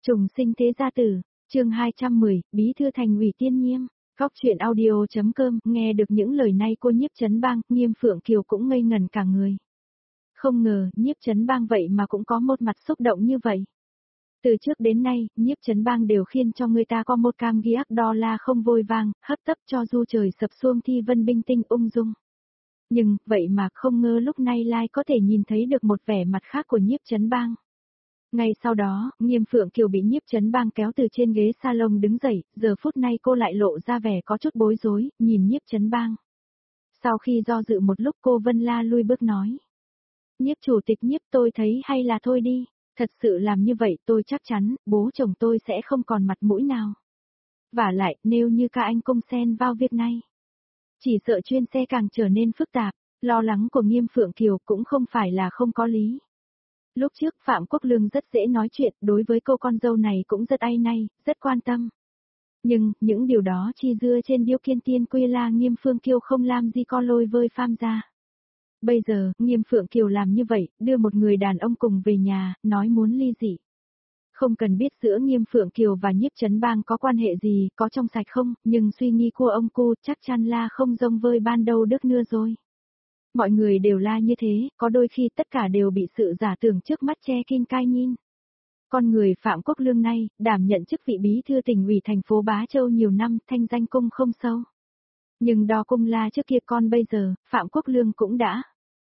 Trùng sinh thế gia tử, chương 210, Bí thư thành ủy Tiên Nhiêm. Góc truyện audio.com, nghe được những lời này cô Nhiếp Chấn Bang, Nghiêm Phượng Kiều cũng ngây ngẩn cả người. Không ngờ, Nhiếp Chấn Bang vậy mà cũng có một mặt xúc động như vậy. Từ trước đến nay, Nhiếp Chấn Bang đều khiến cho người ta có một cảm giác đo la không vội vàng, hấp tấp cho du trời sập xuông thi vân binh tinh ung dung. Nhưng, vậy mà không ngờ lúc này lại có thể nhìn thấy được một vẻ mặt khác của Nhiếp Chấn Bang. Ngay sau đó, Nghiêm Phượng Kiều bị Nhiếp Chấn Bang kéo từ trên ghế salon đứng dậy, giờ phút này cô lại lộ ra vẻ có chút bối rối, nhìn Nhiếp Chấn Bang. Sau khi do dự một lúc cô Vân La lui bước nói. Nhiếp chủ tịch Nhiếp, tôi thấy hay là thôi đi, thật sự làm như vậy tôi chắc chắn, bố chồng tôi sẽ không còn mặt mũi nào. Vả lại, nếu như các anh công xen vào việc này, chỉ sợ chuyên xe càng trở nên phức tạp, lo lắng của Nghiêm Phượng Kiều cũng không phải là không có lý. Lúc trước Phạm Quốc Lương rất dễ nói chuyện, đối với cô con dâu này cũng rất áy náy, rất quan tâm. Nhưng, những điều đó chi dưa trên điếu kiên tiên quy la Nghiêm Phượng Kiều không làm gì có lôi vơi pham ra. Bây giờ, Nghiêm Phượng Kiều làm như vậy, đưa một người đàn ông cùng về nhà, nói muốn ly dị. Không cần biết giữa Nghiêm Phượng Kiều và Nhiếp Chấn Bang có quan hệ gì, có trong sạch không, nhưng suy nghĩ của ông cô chắc chắn là không giống với ban đầu đức nữa rồi. Mọi người đều la như thế, có đôi khi tất cả đều bị sự giả tưởng trước mắt che kín cai nhìn. Con người Phạm Quốc Lương này, đảm nhận chức vị bí thư tỉnh ủy thành phố Bá Châu nhiều năm, thanh danh cung không sâu. Nhưng đo cung la trước kia con bây giờ, Phạm Quốc Lương cũng đã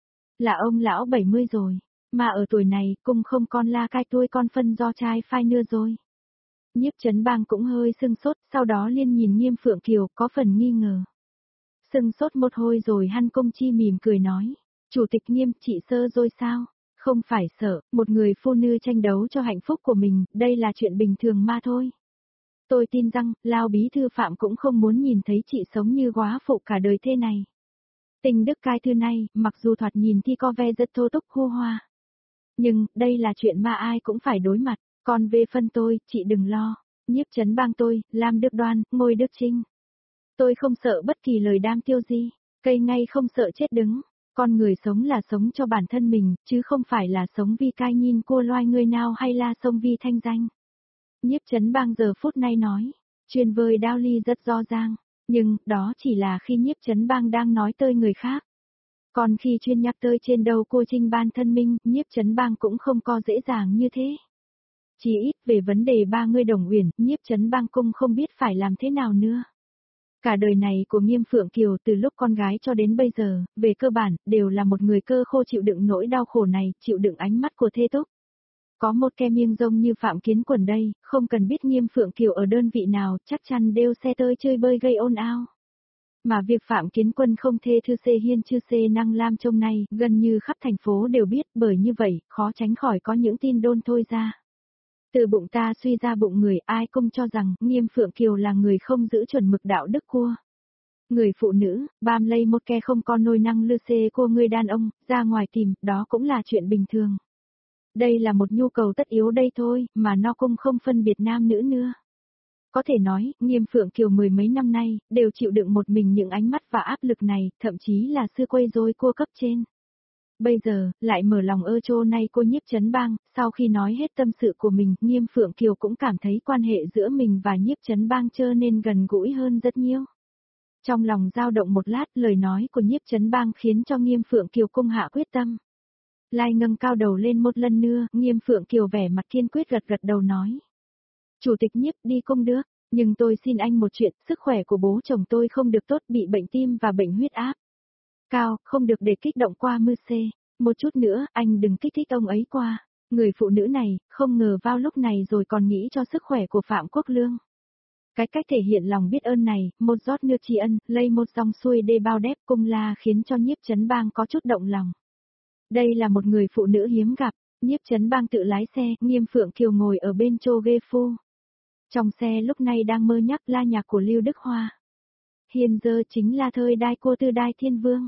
là ông lão 70 rồi, mà ở tuổi này, cung không con la cai tuôi con phân do trai phai nữa rồi. Nhiếp Chấn Bang cũng hơi sưng sốt, sau đó liên nhìn Nghiêm Phượng Kiều, có phần nghi ngờ. Sưng sốt một hồi rồi Hăn Công Chi mỉm cười nói, Chủ tịch Nghiêm, chị sơ rồi sao? Không phải sợ, một người phụ nữ tranh đấu cho hạnh phúc của mình, đây là chuyện bình thường mà thôi. Tôi tin rằng, Lao bí thư Phạm cũng không muốn nhìn thấy chị sống như góa phụ cả đời thế này. Tình đức cai thư này, mặc dù thoạt nhìn thì có vẻ rất thô tục hô hoa. Nhưng, đây là chuyện mà ai cũng phải đối mặt, còn về phần tôi, chị đừng lo. Nhiếp Chấn Bang tôi, làm được đoan, ngồi đức trinh. Tôi không sợ bất kỳ lời đam tiêu gì, cây ngay không sợ chết đứng. Con người sống là sống cho bản thân mình, chứ không phải là sống vì cai nhìn cua loài người nào hay là sống vì thanh danh. Nhiếp Chấn Bang giờ phút này nói, truyền vời đao ly rất rõ ràng, nhưng đó chỉ là khi Nhiếp Chấn Bang đang nói tới người khác. Còn khi chuyên nhắc tới trên đầu cô Trinh Ban thân minh, Nhiếp Chấn Bang cũng không có dễ dàng như thế. Chỉ ít về vấn đề ba người Đồng Uyển, Nhiếp Chấn Bang cũng không biết phải làm thế nào nữa. Cả đời này của Nghiêm Phượng Kiều từ lúc con gái cho đến bây giờ, về cơ bản, đều là một người cơ khô chịu đựng nỗi đau khổ này, chịu đựng ánh mắt của thê túc. Có một ke miêng rông như Phạm Kiến Quần đây, không cần biết Nghiêm Phượng Kiều ở đơn vị nào, chắc chắn đều xe tơi chơi bơi gây ồn ào. Mà việc Phạm Kiến Quân không thê thư xê hiên chư xê năng lam trông này, gần như khắp thành phố đều biết, bởi như vậy, khó tránh khỏi có những tin đồn thôi ra. Từ bụng ta suy ra bụng người, ai cũng cho rằng Nghiêm Phượng Kiều là người không giữ chuẩn mực đạo đức cua. Người phụ nữ, bám lấy một ke không có nôi năng lư xê của người đàn ông, ra ngoài tìm, đó cũng là chuyện bình thường. Đây là một nhu cầu tất yếu đây thôi, mà nó cũng không phân biệt nam nữ nữa. Có thể nói, Nghiêm Phượng Kiều mười mấy năm nay, đều chịu đựng một mình những ánh mắt và áp lực này, thậm chí là sự quấy rối của cấp trên. Bây giờ, lại mở lòng trô này cô Nhiếp Chấn Bang, sau khi nói hết tâm sự của mình, Nghiêm Phượng Kiều cũng cảm thấy quan hệ giữa mình và Nhiếp Chấn Bang trở nên gần gũi hơn rất nhiều. Trong lòng dao động một lát, lời nói của Nhiếp Chấn Bang khiến cho Nghiêm Phượng Kiều cung hạ quyết tâm. Lai ngẩng cao đầu lên một lần nữa, Nghiêm Phượng Kiều vẻ mặt kiên quyết gật gật đầu nói. Chủ tịch Nhiếp đi công được, nhưng tôi xin anh một chuyện, sức khỏe của bố chồng tôi không được tốt, bị bệnh tim và bệnh huyết áp cao, không được để kích động qua mưa xê. Một chút nữa, anh đừng kích thích ông ấy qua. Người phụ nữ này, không ngờ vào lúc này rồi còn nghĩ cho sức khỏe của Phạm Quốc Lương. Cái cách thể hiện lòng biết ơn này, một giọt nước tri ân, lây một dòng xuôi đê bao đép cung la khiến cho Nhiếp Chấn Bang có chút động lòng. Đây là một người phụ nữ hiếm gặp, Nhiếp Chấn Bang tự lái xe, Nghiêm Phượng Kiều ngồi ở bên chô ghê phu. Trong xe lúc này đang mơ nhắc la nhạc của Lưu Đức Hoa. Hiện giờ chính là thời đại cô Tư Đai Thiên Vương.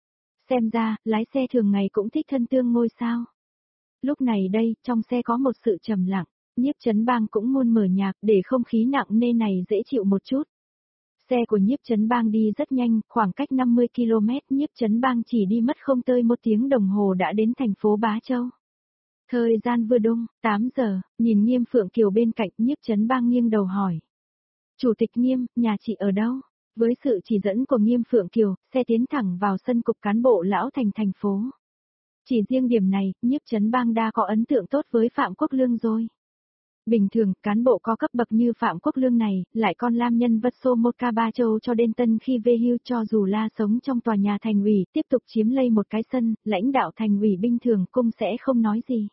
Xem ra, lái xe thường ngày cũng thích thân tương ngôi sao. Lúc này đây, trong xe có một sự trầm lặng, Nhiếp Chấn Bang cũng muốn mở nhạc để không khí nặng nề này dễ chịu một chút. Xe của Nhiếp Chấn Bang đi rất nhanh, khoảng cách 50 km, Nhiếp Chấn Bang chỉ đi mất không tới 1 tiếng đồng hồ đã đến thành phố Bá Châu. Thời gian vừa đúng, 8 giờ, nhìn Nghiêm Phượng Kiều bên cạnh, Nhiếp Chấn Bang nghiêng đầu hỏi. Chủ tịch Nghiêm, nhà chị ở đâu? Với sự chỉ dẫn của Nghiêm Phượng Kiều, xe tiến thẳng vào sân cục cán bộ Lão Thành thành phố. Chỉ riêng điểm này, Nhiếp Chấn Bang đã có ấn tượng tốt với Phạm Quốc Lương rồi. Bình thường, cán bộ có cấp bậc như Phạm Quốc Lương này, lại còn làm nhân vật số một ca ba châu cho đến tân khi về hưu, cho dù là sống trong tòa nhà thành ủy, tiếp tục chiếm lấy một cái sân, lãnh đạo thành ủy bình thường cũng sẽ không nói gì.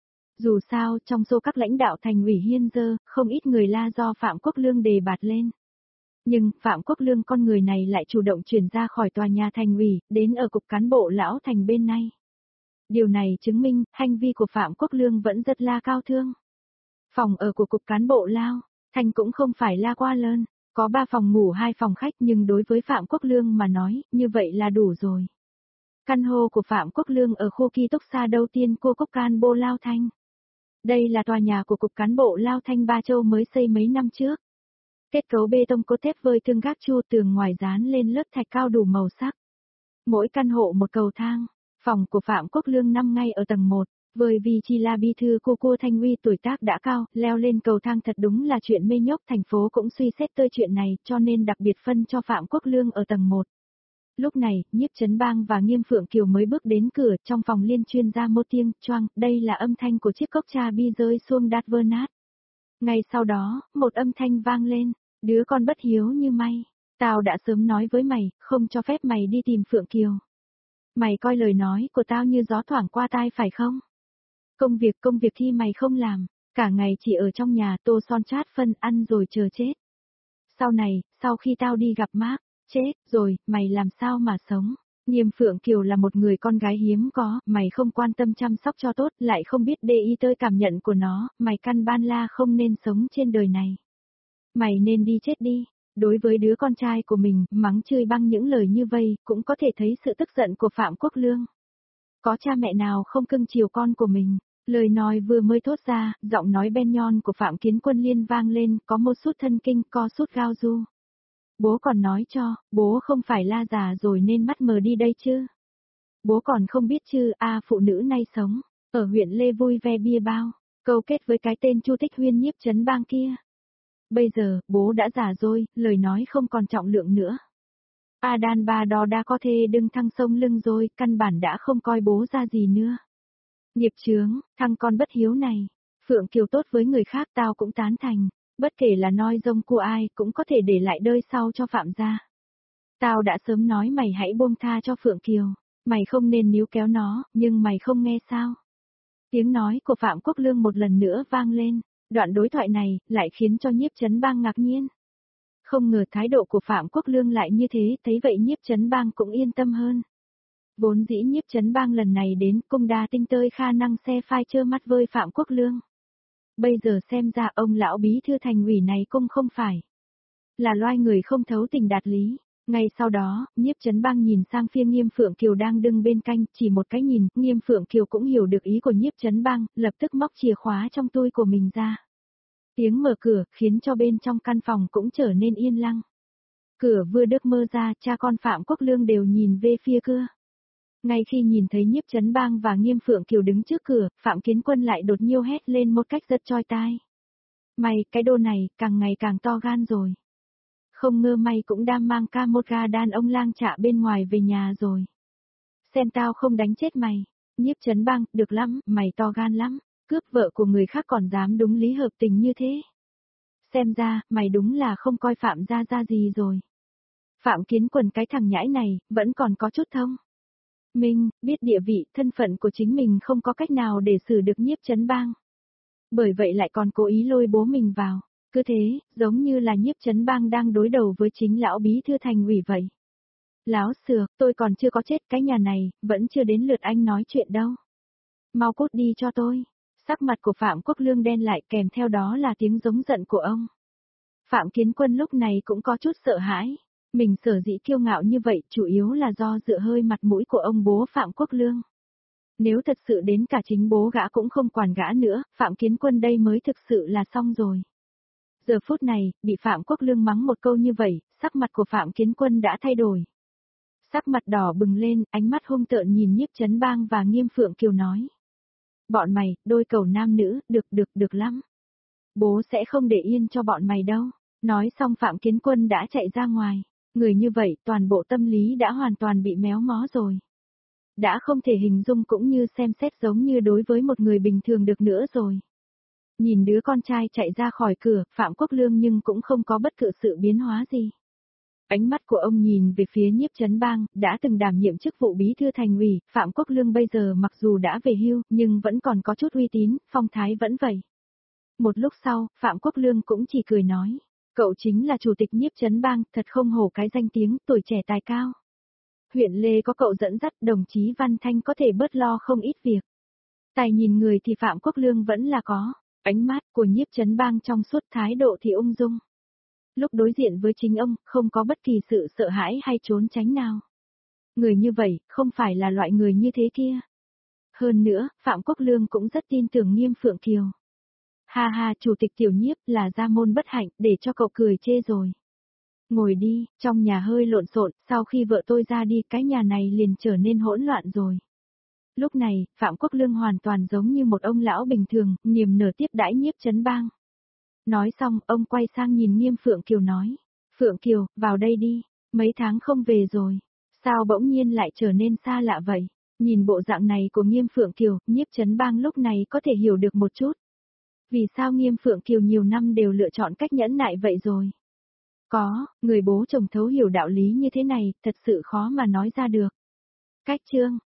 Dù sao, trong số các lãnh đạo thành ủy hiện giờ, không ít người la do Phạm Quốc Lương đề bạt lên. Nhưng, Phạm Quốc Lương con người này lại chủ động chuyển ra khỏi tòa nhà thành ủy, đến ở cục cán bộ Lão Thành bên này. Điều này chứng minh, hành vi của Phạm Quốc Lương vẫn rất là cao thương. Phòng ở của cục cán bộ Lão Thành cũng không phải là quá lớn, có 3 phòng ngủ 2 phòng khách, nhưng đối với Phạm Quốc Lương mà nói, như vậy là đủ rồi. Căn hộ của Phạm Quốc Lương ở khu ký túc xá đầu tiên của cục cán bộ Lão Thành. Đây là tòa nhà của cục cán bộ Lão Thành Ba Châu mới xây mấy năm trước. Kết cấu bê tông cốt thép vơi thương gác chu, tường ngoài dán lên lớp thạch cao đủ màu sắc. Mỗi căn hộ một cầu thang. Phòng của Phạm Quốc Lương nằm ngay ở tầng 1, bởi vì chỉ là bí thư của cô Thanh Uy tuổi tác đã cao, leo lên cầu thang thật đúng là chuyện mê nhóc, thành phố cũng suy xét tới chuyện này, cho nên đặc biệt phân cho Phạm Quốc Lương ở tầng 1. Lúc này, Nhiếp Chấn Bang và Nghiêm Phượng Kiều mới bước đến cửa, trong phòng liên chuyên ra một tiếng choang, đây là âm thanh của chiếc cốc trà bi rơi xuống đát vỡ nát. Ngay sau đó, một âm thanh vang lên, đứa con bất hiếu như mày. Tao đã sớm nói với mày, không cho phép mày đi tìm Phượng Kiều. Mày coi lời nói của tao như gió thoảng qua tai phải không? Công việc thì mày không làm, cả ngày chỉ ở trong nhà tô son chát phân ăn rồi chờ chết. Sau này, sau khi tao đi gặp Mark, chết rồi, mày làm sao mà sống? Nghiêm Phượng Kiều là một người con gái hiếm có, mày không quan tâm chăm sóc cho tốt, lại không biết để ý tới cảm nhận của nó, mày căn ban la không nên sống trên đời này. Mày nên đi chết đi. Đối với đứa con trai của mình, mắng chửi bằng những lời như vây, cũng có thể thấy sự tức giận của Phạm Quốc Lương. Có cha mẹ nào không cưng chiều con của mình? Lời nói vừa mới thốt ra, giọng nói ben nhon của Phạm Kiến Quân liên vang lên, có một sút thân kinh, co sút gao du. Bố còn nói cho, bố không phải la già rồi nên mắt mờ đi đây chứ. Bố còn không biết chứ, phụ nữ nay sống, ở huyện Lê vui ve bia bao, câu kết với cái tên Chu Tích Huyên Nhiếp Chấn Bang kia. Bây giờ, bố đã già rồi, lời nói không còn trọng lượng nữa. Đàn bà đó đã có thể đừng thăng sông lưng rồi, căn bản đã không coi bố ra gì nữa. Nghiệp chướng, thằng con bất hiếu này. Phượng Kiều tốt với người khác tao cũng tán thành, bất kể là noi rông của ai cũng có thể để lại đời sau cho Phạm gia. Tao đã sớm nói mày hãy buông tha cho Phượng Kiều, mày không nên níu kéo nó, nhưng mày không nghe sao. Tiếng nói của Phạm Quốc Lương một lần nữa vang lên. Đoạn đối thoại này, lại khiến cho Nhiếp Chấn Bang ngạc nhiên. Không ngờ thái độ của Phạm Quốc Lương lại như thế, thấy vậy Nhiếp Chấn Bang cũng yên tâm hơn. Vốn dĩ Nhiếp Chấn Bang lần này đến cung đa tinh tơi khả năng xe phai trơ mắt với Phạm Quốc Lương. Bây giờ xem ra ông lão bí thư thành ủy này cũng không phải là loài người không thấu tình đạt lý. Ngay sau đó, Nhiếp Chấn Bang nhìn sang phía Nghiêm Phượng Kiều đang đứng bên cạnh, chỉ một cái nhìn, Nghiêm Phượng Kiều cũng hiểu được ý của Nhiếp Chấn Bang, lập tức móc chìa khóa trong túi của mình ra. Tiếng mở cửa, khiến cho bên trong căn phòng cũng trở nên yên lặng. Cửa vừa được mở ra, cha con Phạm Quốc Lương đều nhìn về phía cửa. Ngay khi nhìn thấy Nhiếp Chấn Bang và Nghiêm Phượng Kiều đứng trước cửa, Phạm Kiến Quân lại đột nhiên hét lên một cách rất chói tai. Mày, cái đồ này, càng ngày càng to gan rồi. Không ngờ mày cũng đang mang ca một gà đàn ông lang trạ bên ngoài về nhà rồi. Xem tao không đánh chết mày. Nhiếp Chấn Bang, được lắm, mày to gan lắm. Cướp vợ của người khác còn dám đúng lý hợp tình như thế. Xem ra, mày đúng là không coi Phạm gia ra gì rồi. Phạm Kiến Quân cái thằng nhãi này, vẫn còn có chút thông. Mình, biết địa vị, thân phận của chính mình không có cách nào để xử được Nhiếp Chấn Bang. Bởi vậy lại còn cố ý lôi bố mình vào. Cứ thế, giống như là Nhiếp Chấn Bang đang đối đầu với chính lão bí thư thành ủy vậy. Láo xược, tôi còn chưa có chết, cái nhà này, vẫn chưa đến lượt anh nói chuyện đâu. Mau cút đi cho tôi. Sắc mặt của Phạm Quốc Lương đen lại, kèm theo đó là tiếng giống giận của ông. Phạm Kiến Quân lúc này cũng có chút sợ hãi. Mình sở dĩ kiêu ngạo như vậy chủ yếu là do dựa hơi mặt mũi của ông bố Phạm Quốc Lương. Nếu thật sự đến cả chính bố gã cũng không quản gã nữa, Phạm Kiến Quân đây mới thực sự là xong rồi. Giờ phút này, bị Phạm Quốc Lương mắng một câu như vậy, sắc mặt của Phạm Kiến Quân đã thay đổi. Sắc mặt đỏ bừng lên, ánh mắt hung tợn nhìn Nhiếp Chấn Bang và Nghiêm Phượng Kiều nói. Bọn mày, đôi cầu nam nữ, được lắm. Bố sẽ không để yên cho bọn mày đâu. Nói xong Phạm Kiến Quân đã chạy ra ngoài. Người như vậy, toàn bộ tâm lý đã hoàn toàn bị méo mó rồi. Đã không thể hình dung cũng như xem xét giống như đối với một người bình thường được nữa rồi. Nhìn đứa con trai chạy ra khỏi cửa, Phạm Quốc Lương nhưng cũng không có bất cứ sự biến hóa gì. Ánh mắt của ông nhìn về phía Nhiếp Chấn Bang, đã từng đảm nhiệm chức vụ bí thư thành ủy, Phạm Quốc Lương bây giờ mặc dù đã về hưu, nhưng vẫn còn có chút uy tín, phong thái vẫn vậy. Một lúc sau, Phạm Quốc Lương cũng chỉ cười nói, cậu chính là chủ tịch Nhiếp Chấn Bang, thật không hổ cái danh tiếng, tuổi trẻ tài cao. Huyện Lê có cậu dẫn dắt, đồng chí Văn Thanh có thể bớt lo không ít việc. Tài nhìn người thì Phạm Quốc Lương vẫn là có, ánh mắt của Nhiếp Chấn Bang trong suốt, thái độ thì ung dung. Lúc đối diện với chính ông, không có bất kỳ sự sợ hãi hay trốn tránh nào. Người như vậy, không phải là loại người như thế kia. Hơn nữa, Phạm Quốc Lương cũng rất tin tưởng Nghiêm Phượng Kiều. Ha ha, chủ tịch Tiểu Nhiếp là gia môn bất hạnh, để cho cậu cười chê rồi. Ngồi đi, trong nhà hơi lộn xộn, sau khi vợ tôi ra đi, cái nhà này liền trở nên hỗn loạn rồi. Lúc này, Phạm Quốc Lương hoàn toàn giống như một ông lão bình thường, niềm nở tiếp đãi Nhiếp Chấn Bang. Nói xong, ông quay sang nhìn Nghiêm Phượng Kiều nói. Phượng Kiều, vào đây đi, mấy tháng không về rồi. Sao bỗng nhiên lại trở nên xa lạ vậy? Nhìn bộ dạng này của Nghiêm Phượng Kiều, Nhiếp Chấn Bang lúc này có thể hiểu được một chút. Vì sao Nghiêm Phượng Kiều nhiều năm đều lựa chọn cách nhẫn nại vậy rồi? Có, người bố chồng thấu hiểu đạo lý như thế này, thật sự khó mà nói ra được. Cách chương